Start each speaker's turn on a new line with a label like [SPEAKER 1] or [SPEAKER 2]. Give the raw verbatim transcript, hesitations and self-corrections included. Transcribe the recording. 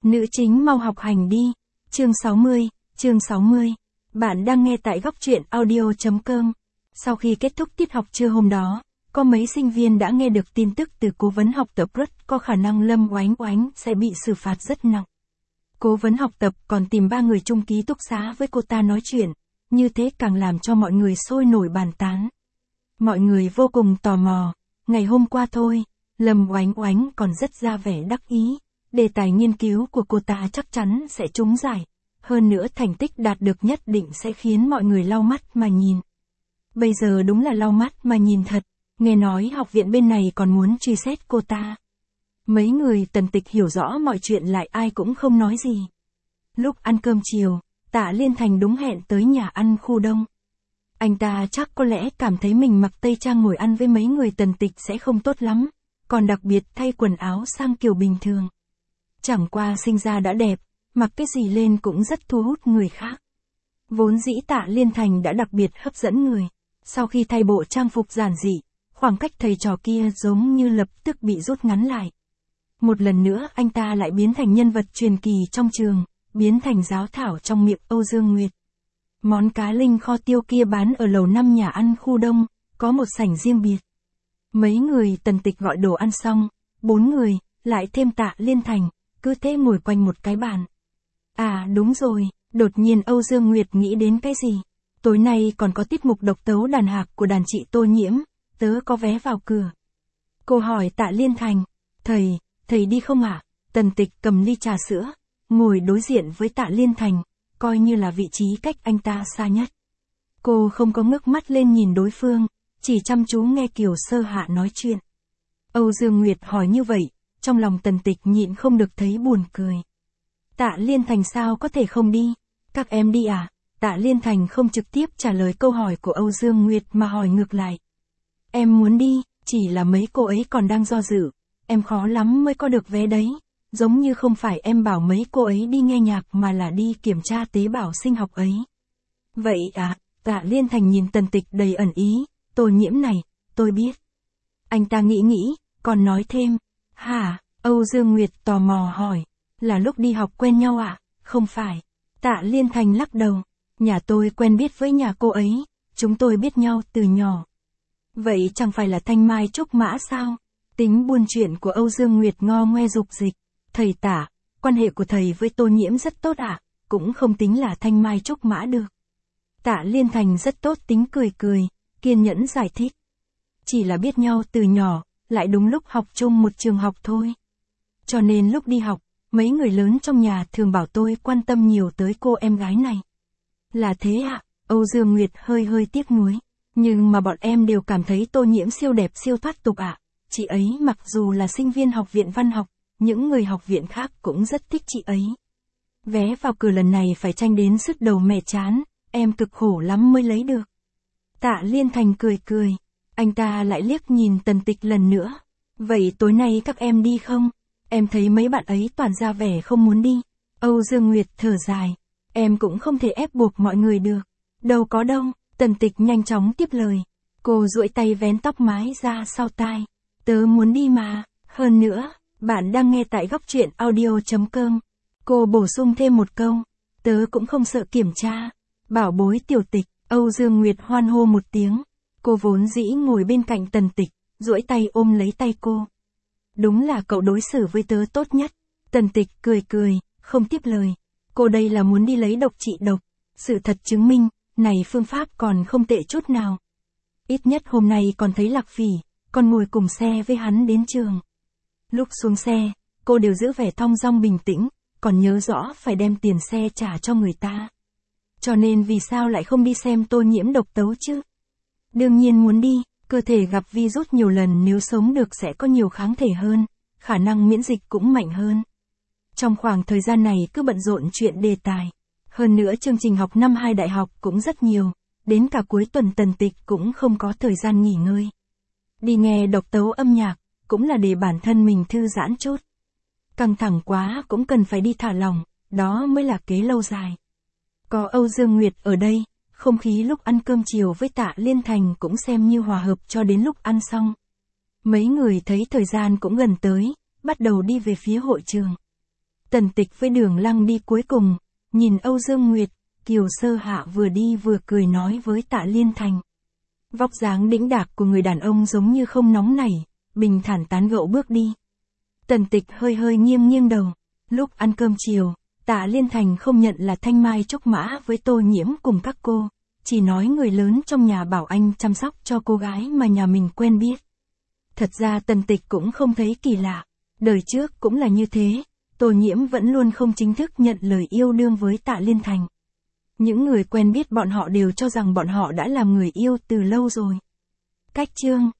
[SPEAKER 1] Nữ chính mau học hành đi. Chương sáu mươi, chương sáu mươi. Bạn đang nghe tại góc truyện audio chấm com. Sau khi kết thúc tiết học trưa hôm đó, có mấy sinh viên đã nghe được tin tức từ cố vấn học tập rất có khả năng Lâm Oánh Oánh sẽ bị xử phạt rất nặng. Cố vấn học tập còn tìm ba người chung ký túc xá với cô ta nói chuyện, như thế càng làm cho mọi người sôi nổi bàn tán. Mọi người vô cùng tò mò, ngày hôm qua thôi, Lâm Oánh Oánh còn rất ra vẻ đắc ý, đề tài nghiên cứu của cô ta chắc chắn sẽ trúng giải, hơn nữa thành tích đạt được nhất định sẽ khiến mọi người lau mắt mà nhìn. Bây giờ đúng là lau mắt mà nhìn thật, nghe nói học viện bên này còn muốn truy xét cô ta. Mấy người Tần Tịch hiểu rõ mọi chuyện lại ai cũng không nói gì. Lúc ăn cơm chiều, Tạ Liên Thành đúng hẹn tới nhà ăn khu đông. Anh ta chắc có lẽ cảm thấy mình mặc tây trang ngồi ăn với mấy người Tần Tịch sẽ không tốt lắm, còn đặc biệt thay quần áo sang kiểu bình thường. Chẳng qua sinh ra đã đẹp, mặc cái gì lên cũng rất thu hút người khác. Vốn dĩ Tạ Liên Thành đã đặc biệt hấp dẫn người. Sau khi thay bộ trang phục giản dị, khoảng cách thầy trò kia giống như lập tức bị rút ngắn lại. Một lần nữa anh ta lại biến thành nhân vật truyền kỳ trong trường, biến thành giáo thảo trong miệng Âu Dương Nguyệt. Món cá linh kho tiêu kia bán ở lầu năm nhà ăn khu đông, có một sảnh riêng biệt. Mấy người Tần Tịch gọi đồ ăn xong, bốn người, lại thêm Tạ Liên Thành, cứ thế ngồi quanh một cái bàn. À đúng rồi, đột nhiên Âu Dương Nguyệt nghĩ đến cái gì? Tối nay còn có tiết mục độc tấu đàn hạc của đàn chị Tô Nhiễm, tớ có vé vào cửa. Cô hỏi Tạ Liên Thành, thầy, thầy đi không ạ? À? Tần Tịch cầm ly trà sữa, ngồi đối diện với Tạ Liên Thành, coi như là vị trí cách anh ta xa nhất. Cô không có ngước mắt lên nhìn đối phương, chỉ chăm chú nghe Kiều Sơ Hạ nói chuyện. Âu Dương Nguyệt hỏi như vậy, trong lòng Tần Tịch nhịn không được thấy buồn cười. Tạ Liên Thành sao có thể không đi? Các em đi à? Tạ Liên Thành không trực tiếp trả lời câu hỏi của Âu Dương Nguyệt mà hỏi ngược lại. Em muốn đi, chỉ là mấy cô ấy còn đang do dự, em khó lắm mới có được vé đấy, giống như không phải em bảo mấy cô ấy đi nghe nhạc mà là đi kiểm tra tế bào sinh học ấy. Vậy à? Tạ Liên Thành nhìn Tần Tịch đầy ẩn ý, Tô Nhiễm này, tôi biết. Anh ta nghĩ nghĩ, còn nói thêm, hả? Âu Dương Nguyệt tò mò hỏi, là lúc đi học quen nhau à? Không phải. Tạ Liên Thành lắc đầu, nhà tôi quen biết với nhà cô ấy, chúng tôi biết nhau từ nhỏ. Vậy chẳng phải là thanh mai trúc mã sao? Tính buôn chuyện của Âu Dương Nguyệt ngo ngoe dục dịch, thầy Tạ, quan hệ của thầy với Tô Nhiễm rất tốt ạ, à? Cũng không tính là thanh mai trúc mã được. Tạ Liên Thành rất tốt tính cười cười, kiên nhẫn giải thích. Chỉ là biết nhau từ nhỏ, lại đúng lúc học chung một trường học thôi. Cho nên lúc đi học, mấy người lớn trong nhà thường bảo tôi quan tâm nhiều tới cô em gái này. Là thế ạ? À? Âu Dương Nguyệt hơi hơi tiếc nuối. Nhưng mà bọn em đều cảm thấy Tô Nhiễm siêu đẹp siêu thoát tục ạ. À? Chị ấy mặc dù là sinh viên học viện văn học, những người học viện khác cũng rất thích chị ấy. Vé vào cửa lần này phải tranh đến sứt đầu mẻ chán, em cực khổ lắm mới lấy được. Tạ Liên Thành cười cười, anh ta lại liếc nhìn Tần Tịch lần nữa. Vậy tối nay các em đi không? Em thấy mấy bạn ấy toàn ra vẻ không muốn đi. Âu Dương Nguyệt thở dài, em cũng không thể ép buộc mọi người được. Đâu có đâu, Tần Tịch nhanh chóng tiếp lời. Cô duỗi tay vén tóc mái ra sau tai. Tớ muốn đi mà, hơn nữa, bạn đang nghe tại góc truyện audio chấm com. Cô bổ sung thêm một câu, tớ cũng không sợ kiểm tra. Bảo bối Tiểu Tịch, Âu Dương Nguyệt hoan hô một tiếng. Cô vốn dĩ ngồi bên cạnh Tần Tịch, duỗi tay ôm lấy tay cô. Đúng là cậu đối xử với tớ tốt nhất. Tần Tịch cười cười, không tiếp lời. Cô đây là muốn đi lấy độc trị độc. Sự thật chứng minh, này phương pháp còn không tệ chút nào. Ít nhất hôm nay còn thấy Lạc Phỉ, còn ngồi cùng xe với hắn đến trường. Lúc xuống xe, cô đều giữ vẻ thong dong bình tĩnh, còn nhớ rõ phải đem tiền xe trả cho người ta. Cho nên vì sao lại không đi xem Tô Nhiễm độc tấu chứ? Đương nhiên muốn đi, cơ thể gặp virus nhiều lần nếu sống được sẽ có nhiều kháng thể hơn, khả năng miễn dịch cũng mạnh hơn. Trong khoảng thời gian này cứ bận rộn chuyện đề tài. Hơn nữa chương trình học năm hai đại học cũng rất nhiều, đến cả cuối tuần Tần Tịch cũng không có thời gian nghỉ ngơi. Đi nghe độc tấu âm nhạc, cũng là để bản thân mình thư giãn chút. Căng thẳng quá cũng cần phải đi thả lỏng, đó mới là kế lâu dài. Có Âu Dương Nguyệt ở đây, không khí lúc ăn cơm chiều với Tạ Liên Thành cũng xem như hòa hợp cho đến lúc ăn xong. Mấy người thấy thời gian cũng gần tới, bắt đầu đi về phía hội trường. Tần Tịch với Đường Lăng đi cuối cùng, nhìn Âu Dương Nguyệt, Kiều Sơ Hạ vừa đi vừa cười nói với Tạ Liên Thành. Vóc dáng đĩnh đạc của người đàn ông giống như không nóng nảy, bình thản tán gẫu bước đi. Tần Tịch hơi hơi nghiêng nghiêng đầu. Lúc ăn cơm chiều, Tạ Liên Thành không nhận là thanh mai trúc mã với Tô Nhiễm cùng các cô, chỉ nói người lớn trong nhà bảo anh chăm sóc cho cô gái mà nhà mình quen biết. Thật ra Tần Tịch cũng không thấy kỳ lạ, đời trước cũng là như thế, Tô Nhiễm vẫn luôn không chính thức nhận lời yêu đương với Tạ Liên Thành. Những người quen biết bọn họ đều cho rằng bọn họ đã làm người yêu từ lâu rồi. Cách chương